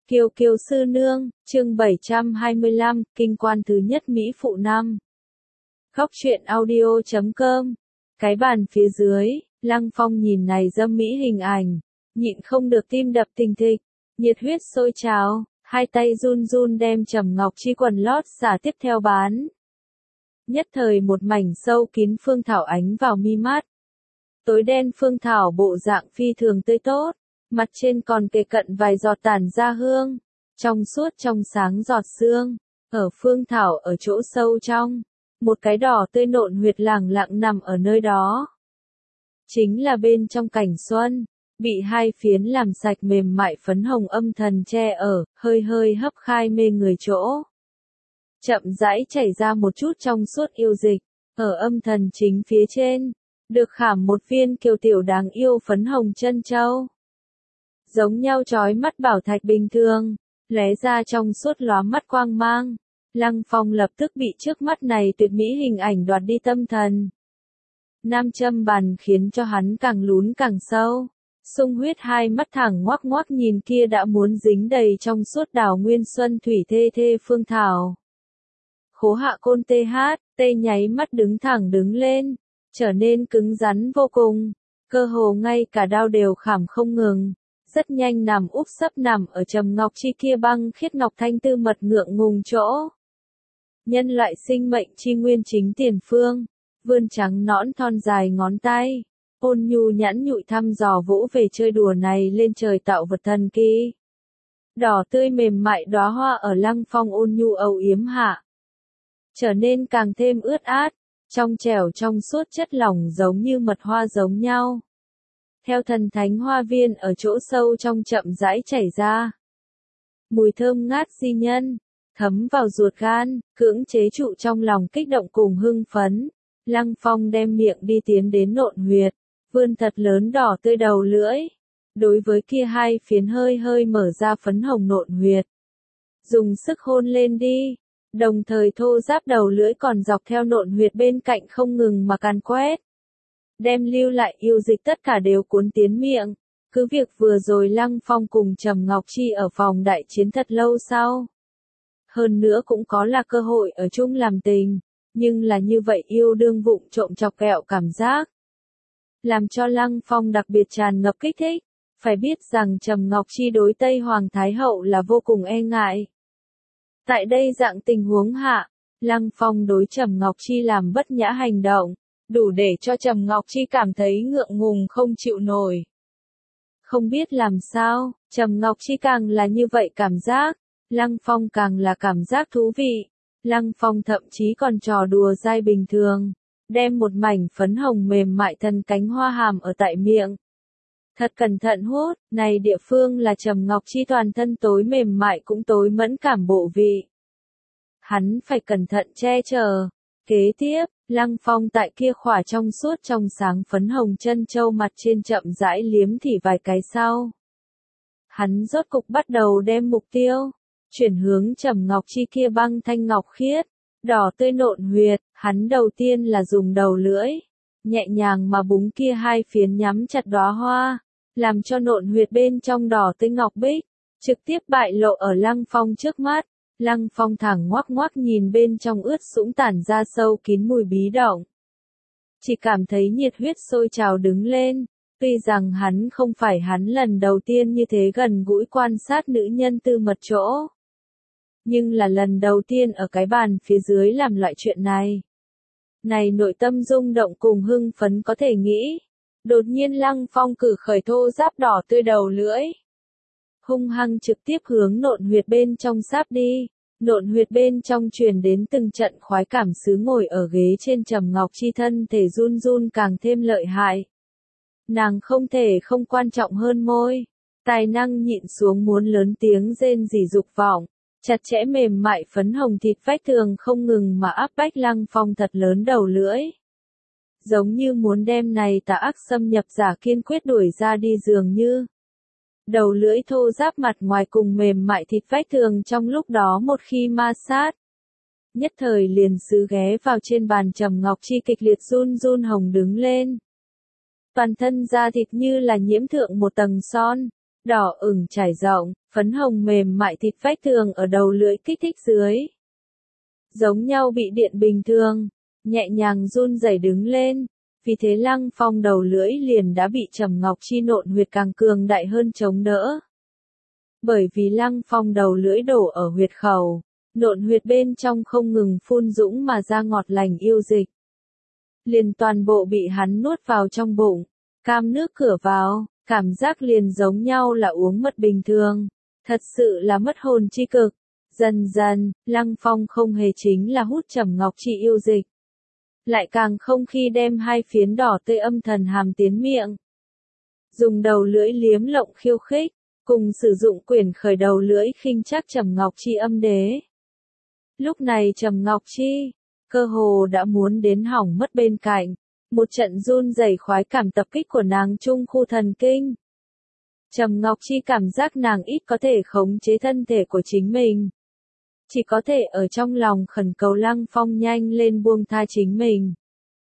Kiều Kiều sư nương, chương 725, kinh quan thứ nhất Mỹ phụ năm. Góc truyện audio.com. Cái bàn phía dưới, Lăng Phong nhìn này dâm mỹ hình ảnh, nhịn không được tim đập thình thịch, nhiệt huyết sôi trào, hai tay run run đem Trầm Ngọc Chi quần lót xả tiếp theo bán. Nhất thời một mảnh sâu kín phương thảo ánh vào mi mắt. Tối đen phương thảo bộ dạng phi thường tươi tốt, mặt trên còn kề cận vài giọt tản ra hương, trong suốt trong sáng giọt sương. Ở phương thảo ở chỗ sâu trong, một cái đỏ tươi nộn huyệt lẳng lặng nằm ở nơi đó. Chính là bên trong cảnh xuân, bị hai phiến làm sạch mềm mại phấn hồng âm thần che ở, hơi hơi hấp khai mê người chỗ. Chậm rãi chảy ra một chút trong suốt yêu dịch, ở âm thần chính phía trên, được khảm một viên kiều tiểu đáng yêu phấn hồng chân châu. Giống nhau chói mắt bảo thạch bình thường, lóe ra trong suốt lóa mắt quang mang. Lăng Phong lập tức bị trước mắt này tuyệt mỹ hình ảnh đoạt đi tâm thần. Nam châm bàn khiến cho hắn càng lún càng sâu. Sung huyết hai mắt thẳng ngoác ngoác nhìn kia đã muốn dính đầy trong suốt đảo nguyên xuân thủy thê thê phương thảo. Khố hạ côn tê hát, tê nháy mắt đứng thẳng đứng lên, trở nên cứng rắn vô cùng, cơ hồ ngay cả đao đều khảm không ngừng. Rất nhanh nằm úp sấp nằm ở Trầm Ngọc Chi kia băng khiết ngọc thanh tư mật ngượng ngùng chỗ. Nhân loại sinh mệnh chi nguyên chính tiền phương, vươn trắng nõn thon dài ngón tay, ôn nhu nhãn nhụi thăm dò vỗ về chơi đùa này lên trời tạo vật thần kỳ. Đỏ tươi mềm mại đóa hoa ở Lăng Phong ôn nhu âu yếm hạ, trở nên càng thêm ướt át, trong trẻo trong suốt chất lỏng giống như mật hoa giống nhau. Theo thần thánh hoa viên ở chỗ sâu trong chậm rãi chảy ra. Mùi thơm ngát di nhân, thấm vào ruột gan, cưỡng chế trụ trong lòng kích động cùng hưng phấn. Lăng Phong đem miệng đi tiến đến nộn huyệt, vươn thật lớn đỏ tươi đầu lưỡi. Đối với kia hai phiến hơi hơi mở ra phấn hồng nộn huyệt. Dùng sức hôn lên đi, đồng thời thô ráp đầu lưỡi còn dọc theo nộn huyệt bên cạnh không ngừng mà càn quét. Đem lưu lại yêu dịch tất cả đều cuốn tiến miệng. Cứ việc vừa rồi Lăng Phong cùng Trầm Ngọc Chi ở phòng đại chiến thật lâu sau. Hơn nữa cũng có là cơ hội ở chung làm tình, nhưng là như vậy yêu đương vụng trộm chọc kẹo cảm giác. Làm cho Lăng Phong đặc biệt tràn ngập kích thích, phải biết rằng Trầm Ngọc Chi đối Tây Hoàng Thái Hậu là vô cùng e ngại. Tại đây dạng tình huống hạ, Lăng Phong đối Trầm Ngọc Chi làm bất nhã hành động, đủ để cho Trầm Ngọc Chi cảm thấy ngượng ngùng không chịu nổi. Không biết làm sao, Trầm Ngọc Chi càng là như vậy cảm giác, Lăng Phong càng là cảm giác thú vị. Lăng Phong thậm chí còn trò đùa dai bình thường, đem một mảnh phấn hồng mềm mại thân cánh hoa hàm ở tại miệng. Thật cẩn thận hút, này địa phương là Trầm Ngọc Chi toàn thân tối mềm mại cũng tối mẫn cảm bộ vị. Hắn phải cẩn thận che chở. Kế tiếp, Lăng Phong tại kia khỏa trong suốt trong sáng phấn hồng chân châu mặt trên chậm rãi liếm thì vài cái sau. Hắn rốt cục bắt đầu đem mục tiêu chuyển hướng Trầm Ngọc Chi kia băng thanh ngọc khiết, đỏ tươi nộn huyệt. Hắn đầu tiên là dùng đầu lưỡi nhẹ nhàng mà búng kia hai phiến nhắm chặt đóa hoa, làm cho nộn huyệt bên trong đỏ tươi ngọc bích trực tiếp bại lộ ở Lăng Phong trước mắt. Lăng Phong thẳng ngoác ngoác nhìn bên trong ướt sũng tản ra sâu kín mùi bí động. Chỉ cảm thấy nhiệt huyết sôi trào đứng lên, tuy rằng hắn không phải hắn lần đầu tiên như thế gần gũi quan sát nữ nhân tư mật chỗ. Nhưng là lần đầu tiên ở cái bàn phía dưới làm loại chuyện này. Này nội tâm rung động cùng hưng phấn có thể nghĩ. Đột nhiên Lăng Phong cử khởi thô ráp đỏ tươi đầu lưỡi. Hung hăng trực tiếp hướng nộn huyệt bên trong sáp đi, nộn huyệt bên trong truyền đến từng trận khoái cảm sứ ngồi ở ghế trên Trầm Ngọc Chi thân thể run run càng thêm lợi hại. Nàng không thể không quan trọng hơn môi, tài năng nhịn xuống muốn lớn tiếng rên rỉ dục vọng, chặt chẽ mềm mại phấn hồng thịt vách tường không ngừng mà áp bách Lăng Phong thật lớn đầu lưỡi. Giống như muốn đem này tà ác xâm nhập giả kiên quyết đuổi ra đi dường như. Đầu lưỡi thô ráp mặt ngoài cùng mềm mại thịt vách tường trong lúc đó một khi ma sát. Nhất thời liền xứ ghé vào trên bàn Trầm Ngọc Chi kịch liệt run run hồng đứng lên. Toàn thân da thịt như là nhiễm thượng một tầng son, đỏ ửng trải rộng, phấn hồng mềm mại thịt vách tường ở đầu lưỡi kích thích dưới. Giống nhau bị điện bình thường, nhẹ nhàng run rẩy đứng lên, vì thế Lăng Phong đầu lưỡi liền đã bị Trầm Ngọc Chi nộn huyệt càng cường đại hơn chống đỡ. Bởi vì Lăng Phong đầu lưỡi đổ ở huyệt khẩu, nộn huyệt bên trong không ngừng phun dũng mà ra ngọt lành yêu dịch. Liền toàn bộ bị hắn nuốt vào trong bụng, cam nước cửa vào, cảm giác liền giống nhau là uống mật bình thường, thật sự là mất hồn chi cực. Dần dần, Lăng Phong không hề chính là hút Trầm Ngọc Chi yêu dịch, lại càng không khi đem hai phiến đỏ tươi âm thần hàm tiến miệng. Dùng đầu lưỡi liếm lộng khiêu khích, cùng sử dụng quyển khởi đầu lưỡi khinh chắc Trầm Ngọc Chi âm đế. Lúc này Trầm Ngọc Chi, cơ hồ đã muốn đến hỏng mất bên cạnh, một trận run rẩy khoái cảm tập kích của nàng trung khu thần kinh. Trầm Ngọc Chi cảm giác nàng ít có thể khống chế thân thể của chính mình. Chỉ có thể ở trong lòng khẩn cầu Lăng Phong nhanh lên buông tha chính mình.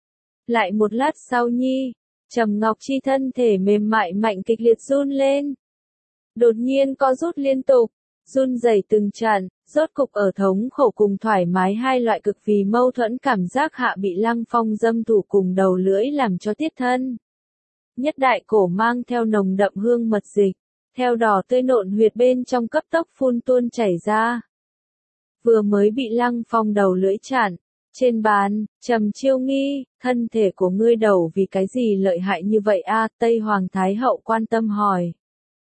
Lại một lát sau nhi, Trầm Ngọc Chi thân thể mềm mại mạnh kịch liệt run lên. Đột nhiên co rút liên tục, run rẩy từng trận, rốt cục ở thống khổ cùng thoải mái hai loại cực vì mâu thuẫn cảm giác hạ bị Lăng Phong dâm thủ cùng đầu lưỡi làm cho tiết thân. Nhất đại cổ mang theo nồng đậm hương mật dịch, theo đỏ tươi nộn huyệt bên trong cấp tốc phun tuôn chảy ra. Vừa mới bị Lăng Phong đầu lưỡi chặn, trên bàn, Trầm Chiêu nghi, thân thể của ngươi đầu vì cái gì lợi hại như vậy a? Tây Hoàng Thái Hậu quan tâm hỏi.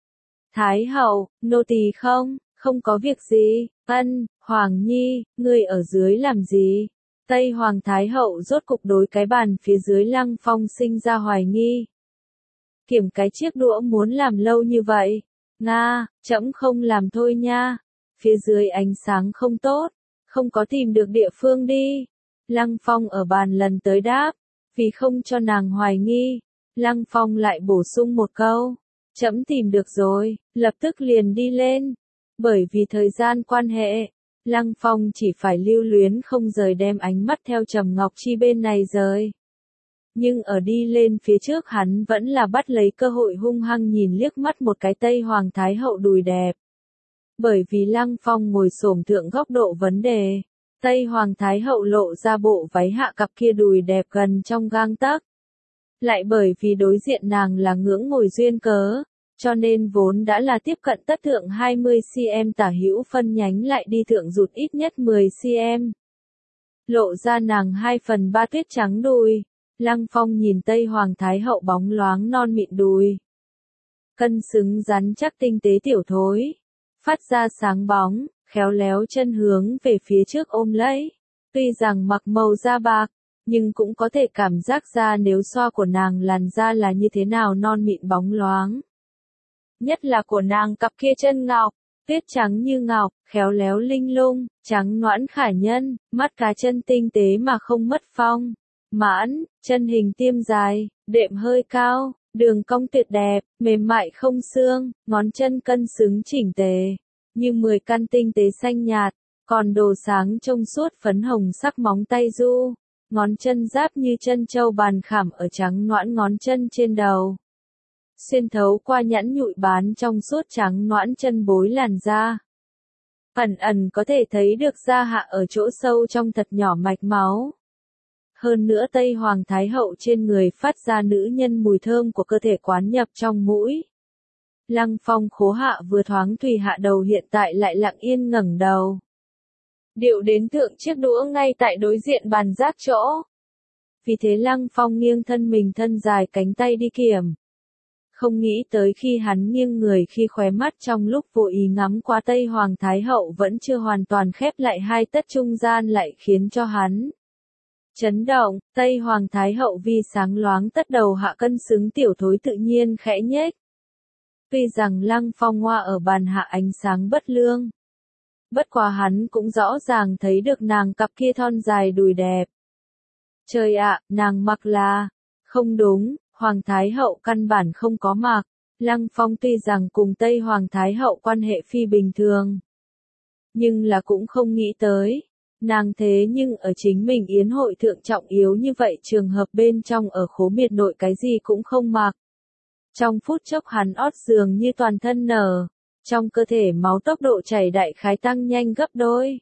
Thái Hậu, nô tỳ không có việc gì. Hoàng Nhi, ngươi ở dưới làm gì? Tây Hoàng Thái Hậu rốt cục đối cái bàn phía dưới Lăng Phong sinh ra hoài nghi. Kiểm cái chiếc đũa muốn làm lâu như vậy. Nga, trẫm không làm thôi nha. Phía dưới ánh sáng không tốt, không có tìm được địa phương đi. Lăng Phong ở bàn lần tới đáp, vì không cho nàng hoài nghi. Lăng Phong lại bổ sung một câu, trẫm tìm được rồi, lập tức liền đi lên. Bởi vì thời gian quan hệ, Lăng Phong chỉ phải lưu luyến không rời đem ánh mắt theo Trầm Ngọc Chi bên này rời. Nhưng ở đi lên phía trước hắn vẫn là bắt lấy cơ hội hung hăng nhìn liếc mắt một cái Tây Hoàng Thái Hậu đùi đẹp. Bởi vì Lăng Phong ngồi xổm thượng góc độ vấn đề, Tây Hoàng Thái Hậu lộ ra bộ váy hạ cặp kia đùi đẹp gần trong gang tấc. Lại bởi vì đối diện nàng là ngưỡng ngồi duyên cớ, cho nên vốn đã là tiếp cận tất thượng 20cm tả hữu phân nhánh lại đi thượng rụt ít nhất 10cm. Lộ ra nàng 2/3 tuyết trắng đùi, Lăng Phong nhìn Tây Hoàng Thái Hậu bóng loáng non mịn đùi. Cân xứng rắn chắc tinh tế tiểu thối, phát ra sáng bóng, khéo léo chân hướng về phía trước ôm lấy. Tuy rằng mặc màu da bạc, nhưng cũng có thể cảm giác ra nếu xoa của nàng làn da là như thế nào non mịn bóng loáng. Nhất là của nàng cặp kia chân ngọc, tuyết trắng như ngọc, khéo léo linh lung, trắng nõn khả nhân, mắt cá chân tinh tế mà không mất phong. Mãn, chân hình tiêm dài, đệm hơi cao, đường cong tuyệt đẹp, mềm mại không xương, ngón chân cân xứng chỉnh tề, như 10 căn tinh tế xanh nhạt, còn đồ sáng trong suốt phấn hồng sắc móng tay du, ngón chân giáp như chân châu bàn khảm ở trắng nõn ngón chân trên đầu. Xuyên thấu qua nhẵn nhụi bán trong suốt trắng nõn chân bối làn da. Ẩn ẩn có thể thấy được da hạ ở chỗ sâu trong thật nhỏ mạch máu. Hơn nữa Tây Hoàng Thái Hậu trên người phát ra nữ nhân mùi thơm của cơ thể quán nhập trong mũi. Lăng Phong khố hạ vừa thoáng thùy hạ đầu hiện tại lại lặng yên ngẩng đầu. Điệu đến thượng chiếc đũa ngay tại đối diện bàn giác chỗ. Vì thế Lăng Phong nghiêng thân mình thân dài cánh tay đi kiểm. Không nghĩ tới khi hắn nghiêng người khi khóe mắt trong lúc vô ý ngắm qua Tây Hoàng Thái Hậu vẫn chưa hoàn toàn khép lại hai tấc trung gian lại khiến cho hắn chấn động. Tây Hoàng Thái Hậu vi sáng loáng tất đầu hạ cân xứng tiểu thối tự nhiên khẽ nhếch. Tuy rằng Lăng Phong hoa ở bàn hạ ánh sáng bất lương. Bất quá hắn cũng rõ ràng thấy được nàng cặp kia thon dài đùi đẹp. Trời ạ, nàng mặc là... Không đúng, Hoàng Thái Hậu căn bản không có mặc. Lăng Phong tuy rằng cùng Tây Hoàng Thái Hậu quan hệ phi bình thường. Nhưng là cũng không nghĩ tới. Nàng thế nhưng ở chính mình yến hội thượng trọng yếu như vậy trường hợp bên trong ở khố miệt nội cái gì cũng không mặc. Trong phút chốc hắn ót dường như toàn thân nở, trong cơ thể máu tốc độ chảy đại khái tăng nhanh gấp đôi.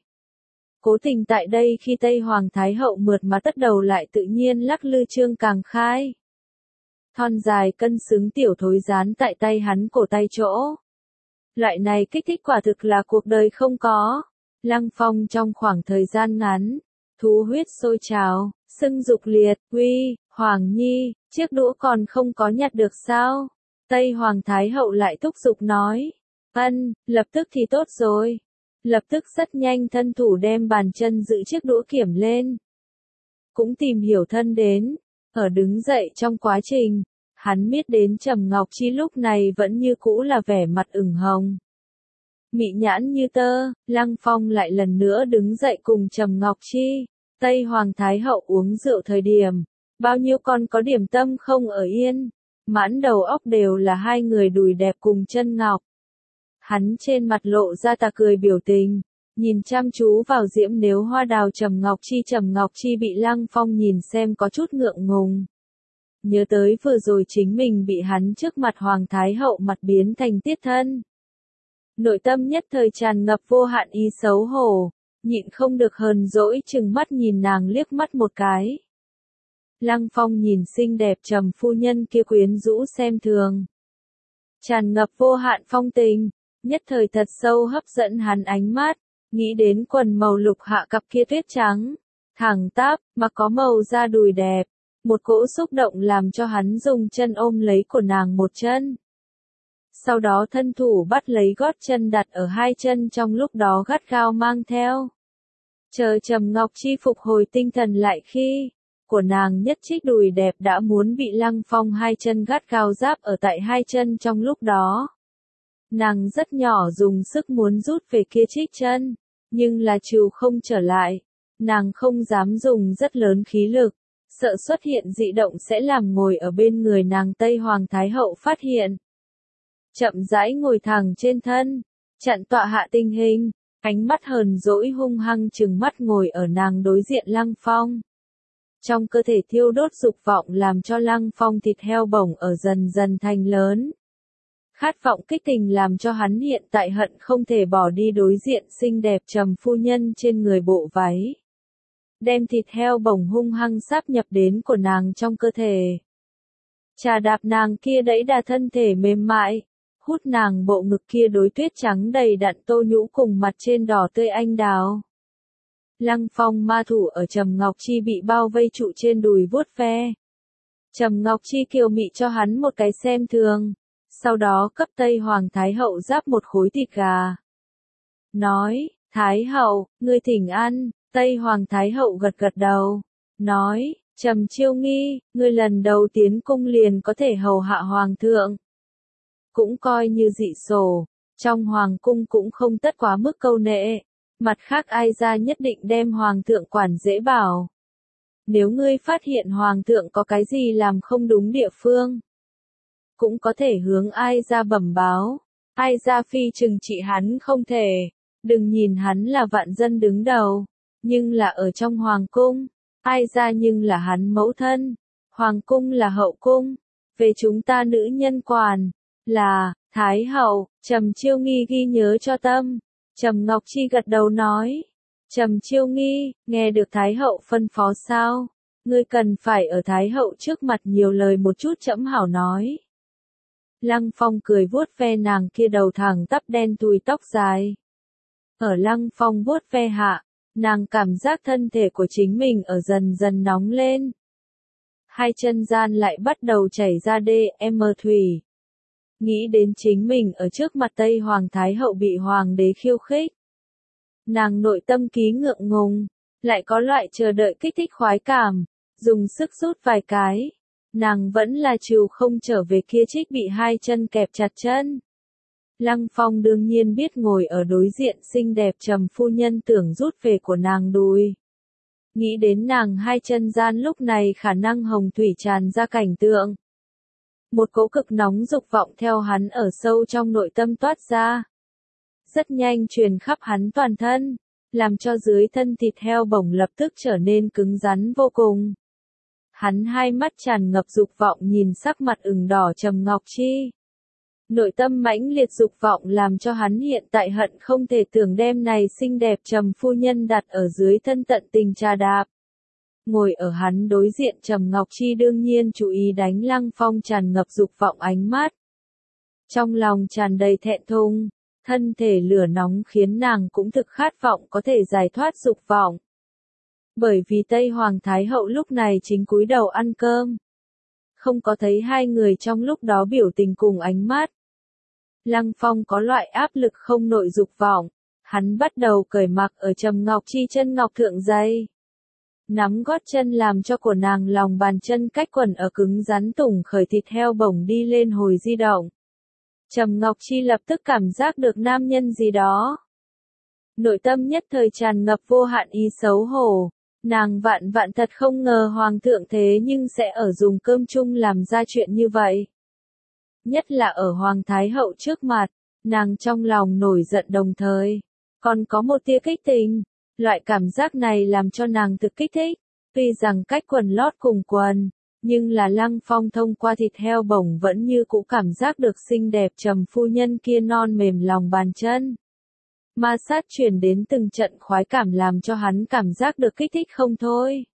Cố tình tại đây khi Tây Hoàng Thái Hậu mượt mà tất đầu lại tự nhiên lắc lư trương càng khai. Thon dài cân xứng tiểu thối dán tại tay hắn cổ tay chỗ. Loại này kích thích quả thực là cuộc đời không có. Lăng Phong trong khoảng thời gian ngắn, thú huyết sôi trào, sưng dục liệt, uy, Hoàng Nhi, chiếc đũa còn không có nhặt được sao? Tây Hoàng Thái Hậu lại thúc giục nói. Lập tức thì tốt rồi. Lập tức rất nhanh thân thủ đem bàn chân giữ chiếc đũa kiểm lên. Cũng tìm hiểu thân đến, ở đứng dậy trong quá trình, hắn biết đến Trầm Ngọc Chi lúc này vẫn như cũ là vẻ mặt ửng hồng. Mị nhãn như tơ, Lăng Phong lại lần nữa đứng dậy cùng Trầm Ngọc Chi. Tây Hoàng Thái Hậu uống rượu thời điểm, bao nhiêu con có điểm tâm không ở yên, mãn đầu óc đều là hai người đùi đẹp cùng chân ngọc. Hắn trên mặt lộ ra tà cười biểu tình, nhìn chăm chú vào Diễm Nếu Hoa đào Trầm Ngọc Chi bị Lăng Phong nhìn xem có chút ngượng ngùng. Nhớ tới vừa rồi chính mình bị hắn trước mặt Hoàng Thái Hậu mặt biến thành tiết thân. Nội tâm nhất thời tràn ngập vô hạn ý xấu hổ, nhịn không được hờn dỗi chừng mắt nhìn nàng liếc mắt một cái. Lăng Phong nhìn xinh đẹp Trầm phu nhân kia quyến rũ xem thường. Tràn ngập vô hạn phong tình, nhất thời thật sâu hấp dẫn hắn ánh mắt, nghĩ đến quần màu lục hạ cặp kia tuyết trắng, thẳng tắp, mà có màu da đùi đẹp. Một cỗ xúc động làm cho hắn dùng chân ôm lấy của nàng một chân. Sau đó thân thủ bắt lấy gót chân đặt ở hai chân trong lúc đó gắt gao mang theo. Chờ Trầm Ngọc Chi phục hồi tinh thần lại khi, của nàng nhất trích đùi đẹp đã muốn bị Lăng Phong hai chân gắt gao giáp ở tại hai chân trong lúc đó. Nàng rất nhỏ dùng sức muốn rút về kia trích chân, nhưng là trừ không trở lại. Nàng không dám dùng rất lớn khí lực, sợ xuất hiện dị động sẽ làm ngồi ở bên người nàng Tây Hoàng Thái Hậu phát hiện. Chậm rãi ngồi thẳng trên thân, chặn tọa hạ tình hình, ánh mắt hờn dỗi hung hăng trừng mắt ngồi ở nàng đối diện Lăng Phong. Trong cơ thể thiêu đốt dục vọng làm cho Lăng Phong thịt heo bổng ở dần dần thành lớn. Khát vọng kích tình làm cho hắn hiện tại hận không thể bỏ đi đối diện xinh đẹp Trầm phu nhân trên người bộ váy. Đem thịt heo bổng hung hăng sáp nhập đến của nàng trong cơ thể. Chà đạp nàng kia đẫy đà thân thể mềm mại, hút nàng bộ ngực kia đối tuyết trắng đầy đặn tô nhũ cùng mặt trên đỏ tươi anh đào. Lăng Phong ma thủ ở Trầm Ngọc Chi bị bao vây trụ trên đùi vuốt ve. Trầm Ngọc Chi kiều mị cho hắn một cái xem thường, sau đó cấp Tây Hoàng Thái Hậu giáp một khối thịt gà. Nói, Thái Hậu, ngươi thỉnh ăn. Tây Hoàng Thái Hậu gật gật đầu, nói, Trầm Chiêu Nghi, ngươi lần đầu tiến cung liền có thể hầu hạ Hoàng thượng. Cũng coi như dị sổ, trong Hoàng cung cũng không tất quá mức câu nệ, mặt khác ai ra nhất định đem Hoàng thượng quản dễ bảo. Nếu ngươi phát hiện Hoàng thượng có cái gì làm không đúng địa phương, cũng có thể hướng ai ra bẩm báo, ai ra phi trừng trị hắn không thể, đừng nhìn hắn là vạn dân đứng đầu. Nhưng là ở trong Hoàng cung, ai ra nhưng là hắn mẫu thân, Hoàng cung là hậu cung, về chúng ta nữ nhân quản, là, Thái Hậu, Trầm Chiêu Nghi ghi nhớ cho tâm, Trầm Ngọc Chi gật đầu nói, Trầm Chiêu Nghi, nghe được Thái Hậu phân phó sao, ngươi cần phải ở Thái Hậu trước mặt nhiều lời một chút trẫm hảo nói. Lăng Phong cười vuốt ve nàng kia đầu thẳng tắp đen thui tóc dài. Ở Lăng Phong vuốt ve hạ, nàng cảm giác thân thể của chính mình ở dần dần nóng lên. Hai chân gian lại bắt đầu chảy ra DM thủy. Nghĩ đến chính mình ở trước mặt Tây Hoàng Thái Hậu bị Hoàng đế khiêu khích. Nàng nội tâm ký ngượng ngùng, lại có loại chờ đợi kích thích khoái cảm, dùng sức rút vài cái. Nàng vẫn là chịu không trở về kia trích bị hai chân kẹp chặt chân. Lăng Phong đương nhiên biết ngồi ở đối diện xinh đẹp Trầm phu nhân tưởng rút về của nàng đùi. Nghĩ đến nàng hai chân gian lúc này khả năng hồng thủy tràn ra cảnh tượng. Một cỗ cực nóng dục vọng theo hắn ở sâu trong nội tâm toát ra. Rất nhanh truyền khắp hắn toàn thân, làm cho dưới thân thịt heo bổng lập tức trở nên cứng rắn vô cùng. Hắn hai mắt tràn ngập dục vọng nhìn sắc mặt ửng đỏ Trầm Ngọc Chi. Nội tâm mãnh liệt dục vọng làm cho hắn hiện tại hận không thể tưởng đem này xinh đẹp Trầm phu nhân đặt ở dưới thân tận tình trà đạp. Ngồi ở hắn đối diện Trầm Ngọc Chi đương nhiên chú ý đánh Lăng Phong tràn ngập dục vọng ánh mắt. Trong lòng tràn đầy thẹn thùng, thân thể lửa nóng khiến nàng cũng thực khát vọng có thể giải thoát dục vọng. Bởi vì Tây Hoàng Thái Hậu lúc này chính cúi đầu ăn cơm. Không có thấy hai người trong lúc đó biểu tình cùng ánh mắt. Lăng Phong có loại áp lực không nội dục vọng, hắn bắt đầu cởi mặc ở Trầm Ngọc Chi chân ngọc thượng giày. Nắm gót chân làm cho của nàng lòng bàn chân cách quần ở cứng rắn tủng khởi thịt heo bổng đi lên hồi di động. Trầm Ngọc Chi lập tức cảm giác được nam nhân gì đó. Nội tâm nhất thời tràn ngập vô hạn ý xấu hổ. Nàng vạn vạn thật không ngờ Hoàng thượng thế nhưng sẽ ở dùng cơm chung làm ra chuyện như vậy. Nhất là ở Hoàng Thái Hậu trước mặt, nàng trong lòng nổi giận đồng thời. Còn có một tia kích tình. Loại cảm giác này làm cho nàng thực kích thích. Tuy rằng cách quần lót cùng quần, nhưng là Lăng Phong thông qua thịt heo bổng vẫn như cũ cảm giác được xinh đẹp Trầm phu nhân kia non mềm lòng bàn chân. Ma sát truyền đến từng trận khoái cảm làm cho hắn cảm giác được kích thích không thôi.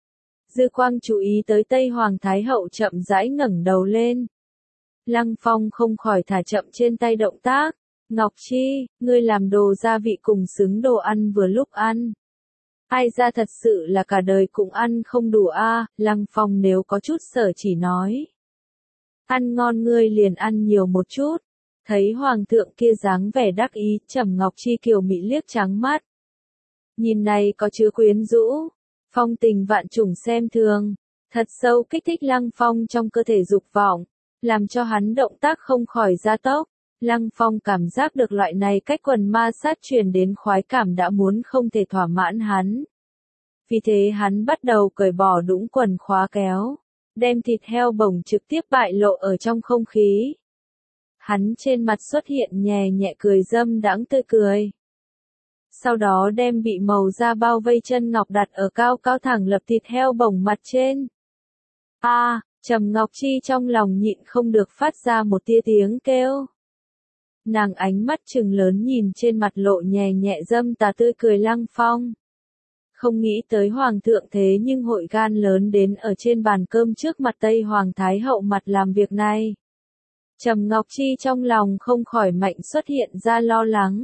Dư quang chú ý tới Tây Hoàng Thái Hậu chậm rãi ngẩng đầu lên. Lăng Phong không khỏi thả chậm trên tay động tác. Ngọc Chi, ngươi làm đồ gia vị cùng xứng đồ ăn vừa lúc ăn. Ai ra thật sự là cả đời cũng ăn không đủ a. Lăng Phong nếu có chút sở chỉ nói. Ăn ngon ngươi liền ăn nhiều một chút. Thấy Hoàng thượng kia dáng vẻ đắc ý, Trầm Ngọc Chi kiều mị liếc trắng mắt. Nhìn này có chứa quyến rũ, phong tình vạn trùng xem thường, thật sâu kích thích Lăng Phong trong cơ thể dục vọng, làm cho hắn động tác không khỏi gia tốc. Lăng Phong cảm giác được loại này cách quần ma sát truyền đến khoái cảm đã muốn không thể thỏa mãn hắn. Vì thế hắn bắt đầu cởi bỏ đũng quần khóa kéo, đem thịt heo bổng trực tiếp bại lộ ở trong không khí. Hắn trên mặt xuất hiện nhẹ nhẹ cười dâm đãng tươi cười. Sau đó đem bị màu da bao vây chân ngọc đặt ở cao cao thẳng lập thịt heo bổng mặt trên. Trầm Ngọc Chi trong lòng nhịn không được phát ra một tia tiếng kêu. Nàng ánh mắt trừng lớn nhìn trên mặt lộ nhẹ nhẹ dâm tà tươi cười Lăng Phong. Không nghĩ tới Hoàng thượng thế nhưng hội gan lớn đến ở trên bàn cơm trước mặt Tây Hoàng Thái Hậu mặt làm việc này. Trầm Ngọc Chi trong lòng không khỏi mạnh xuất hiện ra lo lắng.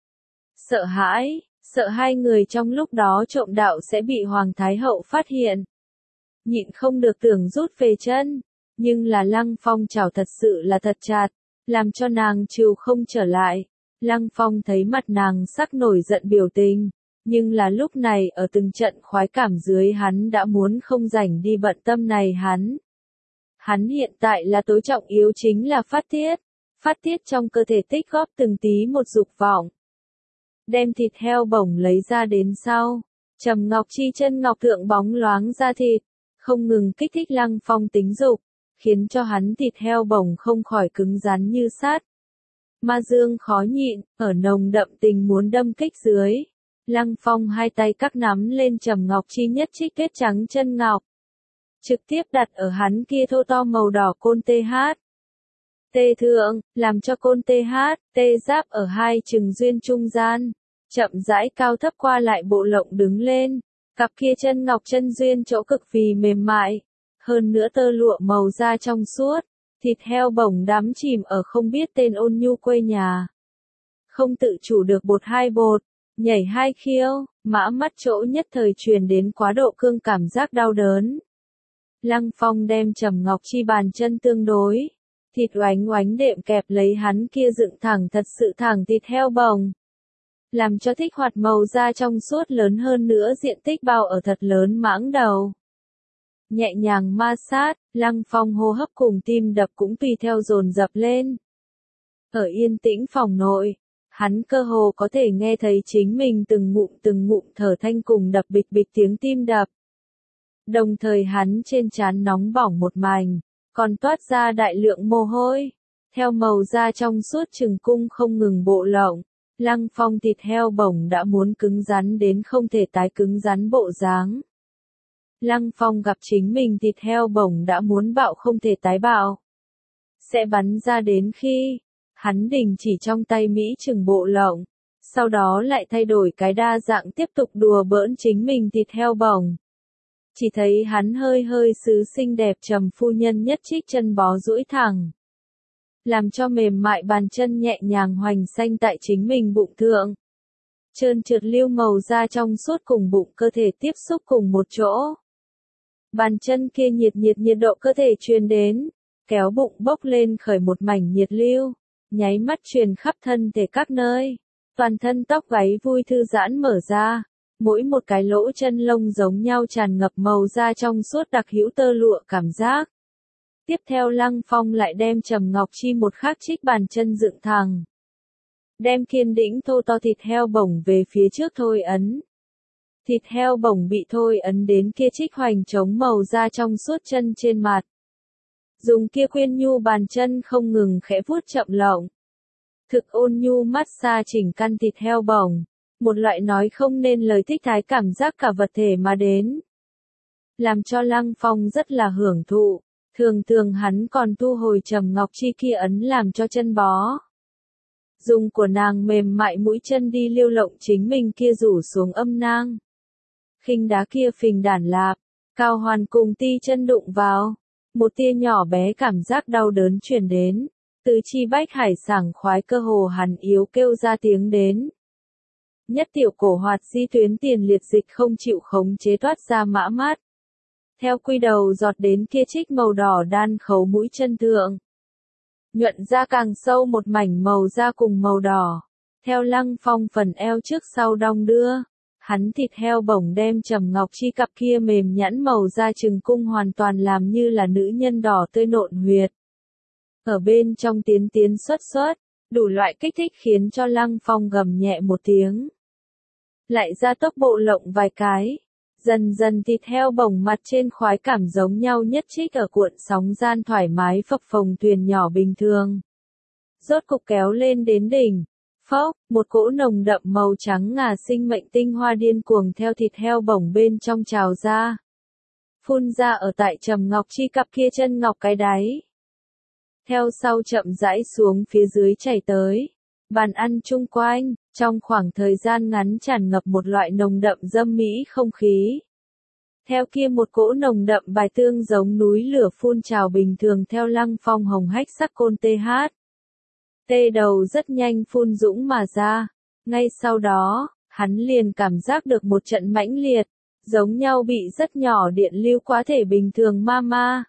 Sợ hai người trong lúc đó trộm đạo sẽ bị Hoàng Thái Hậu phát hiện. Nhịn không được tưởng rút về chân, nhưng là Lăng Phong chảo thật sự là thật chặt, làm cho nàng chịu không trở lại. Lăng Phong thấy mặt nàng sắc nổi giận biểu tình, nhưng là lúc này ở từng trận khoái cảm dưới hắn đã muốn không rảnh đi bận tâm này hắn. Hắn hiện tại là tối trọng yếu chính là phát tiết trong cơ thể tích góp từng tí một dục vọng. Đem thịt heo bổng lấy ra đến sau, Trầm Ngọc Chi chân ngọc thượng bóng loáng ra thịt, không ngừng kích thích Lăng Phong tính dục, khiến cho hắn thịt heo bổng không khỏi cứng rắn như sắt. Ma dương khó nhịn, ở nồng đậm tình muốn đâm kích dưới. Lăng Phong hai tay cắt nắm lên Trầm Ngọc Chi nhất trích tuyết trắng chân ngọc. Trực tiếp đặt ở hắn kia thô to màu đỏ côn TH. Tê thượng, làm cho côn TH, tê giáp ở hai chừng duyên trung gian. Chậm rãi cao thấp qua lại bộ lộng đứng lên. Cặp kia chân ngọc chân duyên chỗ cực vì mềm mại. Hơn nữa tơ lụa màu da trong suốt. Thịt heo bổng đắm chìm ở không biết tên ôn nhu quê nhà. Không tự chủ được bột hai bột, nhảy hai khiêu, mã mắt chỗ nhất thời truyền đến quá độ cương cảm giác đau đớn. Lăng Phong đem Trầm Ngọc Chi bàn chân tương đối. Thịt oánh oánh đệm kẹp lấy hắn kia dựng thẳng thật sự thẳng thịt heo bồng. Làm cho thích hoạt màu da trong suốt lớn hơn nữa diện tích bao ở thật lớn mãng đầu. Nhẹ nhàng ma sát, Lăng Phong hô hấp cùng tim đập cũng tùy theo dồn dập lên. Ở yên tĩnh phòng nội, hắn cơ hồ có thể nghe thấy chính mình từng ngụm thở thanh cùng đập bịch bịch tiếng tim đập. Đồng thời hắn trên trán nóng bỏng một mảnh, còn toát ra đại lượng mồ hôi. Theo màu da trong suốt trừng cung không ngừng bộ lộng, Lăng Phong thịt heo bổng đã muốn cứng rắn đến không thể tái cứng rắn bộ dáng. Lăng Phong gặp chính mình thịt heo bổng đã muốn bạo không thể tái bạo. Sẽ bắn ra đến khi hắn đình chỉ trong tay Mỹ chừng bộ lộng, sau đó lại thay đổi cái đa dạng tiếp tục đùa bỡn chính mình thịt heo bổng. Chỉ thấy hắn hơi hơi sứ xinh đẹp trầm phu nhân nhất trích chân bó duỗi thẳng, làm cho mềm mại bàn chân nhẹ nhàng hoành xanh tại chính mình bụng thượng. Trơn trượt lưu màu da trong suốt cùng bụng cơ thể tiếp xúc cùng một chỗ. Bàn chân kia nhiệt độ cơ thể truyền đến, kéo bụng bốc lên khởi một mảnh nhiệt lưu, nháy mắt truyền khắp thân thể các nơi. Toàn thân tóc gáy vui thư giãn mở ra, mỗi một cái lỗ chân lông giống nhau tràn ngập màu da trong suốt đặc hữu tơ lụa cảm giác. Tiếp theo Lăng Phong lại đem Trầm Ngọc Chi một khắc trích bàn chân dựng thẳng. Đem kiên đĩnh thô to thịt heo bổng về phía trước thôi ấn. Thịt heo bổng bị thôi ấn đến kia trích hoành chống màu da trong suốt chân trên mặt. Dùng kia khuyên nhu bàn chân không ngừng khẽ vuốt chậm lộng. Thực ôn nhu massage chỉnh căn thịt heo bổng, một loại nói không nên lời thích thái cảm giác cả vật thể mà đến. Làm cho Lăng Phong rất là hưởng thụ, thường hắn còn thu hồi Trầm Ngọc Chi kia ấn làm cho chân bó. Dùng của nàng mềm mại mũi chân đi liêu lộng chính mình kia rủ xuống âm nang. Khinh đá kia phình đản lạp, Cao Hoàn cùng ti chân đụng vào. Một tia nhỏ bé cảm giác đau đớn truyền đến. Từ chi bách hải sảng khoái cơ hồ hắn yếu kêu ra tiếng đến. Nhất tiểu cổ hoạt di tuyến tiền liệt dịch không chịu khống chế toát ra mã mát. Theo quy đầu giọt đến kia trích màu đỏ đan khấu mũi chân thượng. Nhuận ra càng sâu một mảnh màu da cùng màu đỏ. Theo Lăng Phong phần eo trước sau đong đưa. Hắn thịt heo bổng đem Trầm Ngọc Chi cặp kia mềm nhẵn màu da trừng cung hoàn toàn làm như là nữ nhân đỏ tươi nộn huyệt. Ở bên trong tiến xuất, đủ loại kích thích khiến cho Lăng Phong gầm nhẹ một tiếng. Lại ra tốc bộ lộng vài cái. Dần dần thịt heo bổng mặt trên khoái cảm giống nhau nhất trích ở cuộn sóng gian thoải mái phập phồng thuyền nhỏ bình thường. Rốt cục kéo lên đến đỉnh. Phốc, một cỗ nồng đậm màu trắng ngà sinh mệnh tinh hoa điên cuồng theo thịt heo bổng bên trong trào ra. Phun ra ở tại Trầm Ngọc Chi cặp kia chân ngọc cái đáy. Theo sau chậm rãi xuống phía dưới chảy tới. Bàn ăn chung quanh, trong khoảng thời gian ngắn tràn ngập một loại nồng đậm dâm mỹ không khí. Theo kia một cỗ nồng đậm bài tương giống núi lửa phun trào bình thường theo Lăng Phong hồng hách sắc côn TH. Tê đầu rất nhanh phun dũng mà ra. Ngay sau đó, hắn liền cảm giác được một trận mãnh liệt, giống nhau bị rất nhỏ điện lưu quá thể bình thường ma.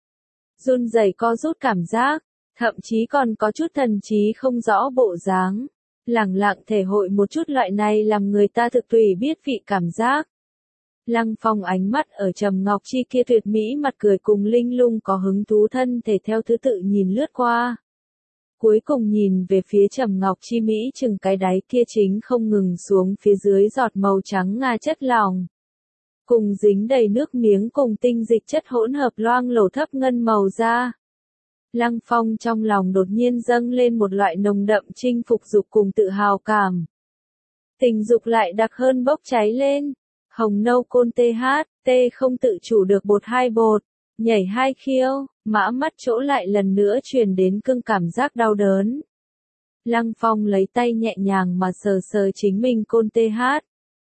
Run rẩy co rút cảm giác, thậm chí còn có chút thần trí không rõ bộ dáng. Lẳng lặng thể hội một chút loại này làm người ta thực tùy biết vị cảm giác. Lăng Phong ánh mắt ở Trầm Ngọc Chi kia tuyệt mỹ mặt cười cùng linh lung có hứng thú thân thể theo thứ tự nhìn lướt qua. Cuối cùng nhìn về phía Trầm Ngọc Chi Mỹ chừng cái đáy kia chính không ngừng xuống phía dưới giọt màu trắng nga chất lỏng. Cùng dính đầy nước miếng cùng tinh dịch chất hỗn hợp loang lổ thấp ngân màu da. Lăng Phong trong lòng đột nhiên dâng lên một loại nồng đậm chinh phục dục cùng tự hào cảm. Tình dục lại đặc hơn bốc cháy lên. Hồng nâu côn TH, không tự chủ được bột hai bột. Nhảy hai khiêu, mã mắt chỗ lại lần nữa truyền đến cưng cảm giác đau đớn. Lăng Phong lấy tay nhẹ nhàng mà sờ chính mình côn TH.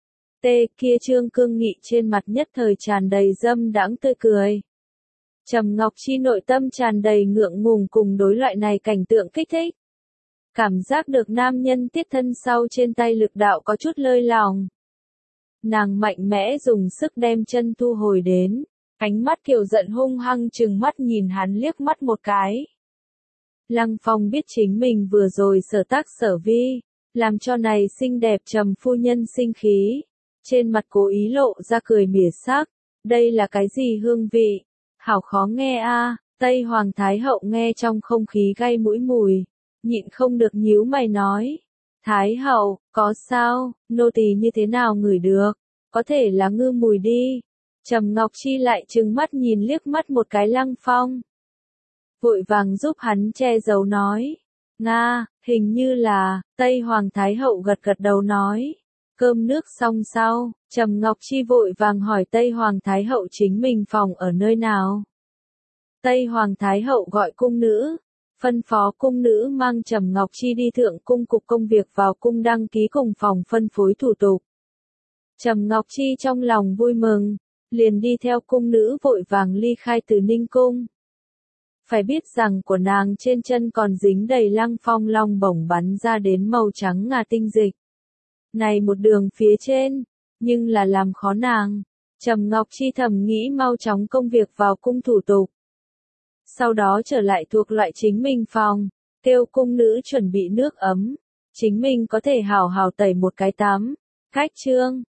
Kia trương cương nghị trên mặt nhất thời tràn đầy dâm đãng tươi cười. Trầm Ngọc Chi nội tâm tràn đầy ngượng ngùng cùng đối loại này cảnh tượng kích thích. Cảm giác được nam nhân tiết thân sau trên tay lực đạo có chút lơi lòng. Nàng mạnh mẽ dùng sức đem chân thu hồi đến. Ánh mắt kiều giận hung hăng trừng mắt nhìn hắn liếc mắt một cái. Lăng Phong biết chính mình vừa rồi sở tác sở vi, làm cho này xinh đẹp Trầm phu nhân sinh khí. Trên mặt cố ý lộ ra cười mỉa sắc. Đây là cái gì hương vị? Hảo khó nghe a. Tây Hoàng Thái Hậu nghe trong không khí gay mũi mùi. Nhịn không được nhíu mày nói. Thái Hậu, có sao? Nô tỳ như thế nào ngửi được? Có thể là ngư mùi đi. Trầm Ngọc Chi lại trừng mắt nhìn liếc mắt một cái Lăng Phong. Vội vàng giúp hắn che giấu nói. Nga, hình như là, Tây Hoàng Thái Hậu gật đầu nói. Cơm nước xong sau, Trầm Ngọc Chi vội vàng hỏi Tây Hoàng Thái Hậu chính mình phòng ở nơi nào. Tây Hoàng Thái Hậu gọi cung nữ, phân phó cung nữ mang Trầm Ngọc Chi đi thượng cung cục công việc vào cung đăng ký cùng phòng phân phối thủ tục. Trầm Ngọc Chi trong lòng vui mừng, liền đi theo cung nữ vội vàng ly khai từ Ninh Cung. Phải biết rằng của nàng trên chân còn dính đầy Lăng Phong long bổng bắn ra đến màu trắng ngà tinh dịch. Này một đường phía trên, nhưng là làm khó nàng. Trầm Ngọc Chi thầm nghĩ mau chóng công việc vào cung thủ tục. Sau đó trở lại thuộc loại chính mình phòng, kêu cung nữ chuẩn bị nước ấm. Chính mình có thể hào hào tẩy một cái tắm. Khách trương,